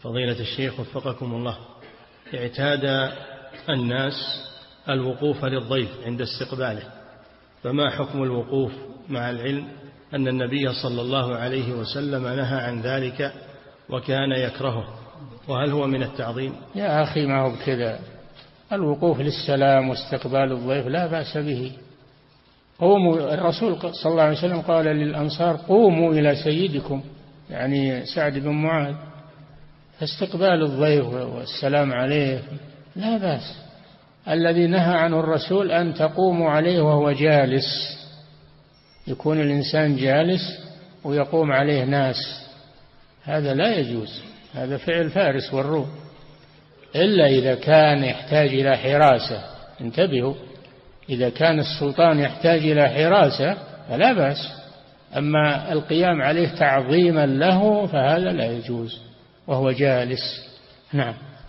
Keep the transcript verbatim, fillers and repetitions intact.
فضيلة الشيخ وفقكم الله، اعتاد الناس الوقوف للضيف عند استقباله، فما حكم الوقوف مع العلم أن النبي صلى الله عليه وسلم نهى عن ذلك وكان يكرهه، وهل هو من التعظيم؟ يا أخي ما هو بكذا، الوقوف للسلام واستقبال الضيف لا بأس به. قوموا، الرسول صلى الله عليه وسلم قال للأنصار قوموا إلى سيدكم، يعني سعد بن معاذ، فاستقبال الضيف والسلام عليه لا بأس. الذي نهى عنه الرسول أن تقوموا عليه وهو جالس، يكون الإنسان جالس ويقوم عليه ناس، هذا لا يجوز، هذا فعل فارس والروم، إلا إذا كان يحتاج إلى حراسة. انتبهوا، إذا كان السلطان يحتاج إلى حراسة فلا بأس، أما القيام عليه تعظيما له فهذا لا يجوز وهو جالس. نعم.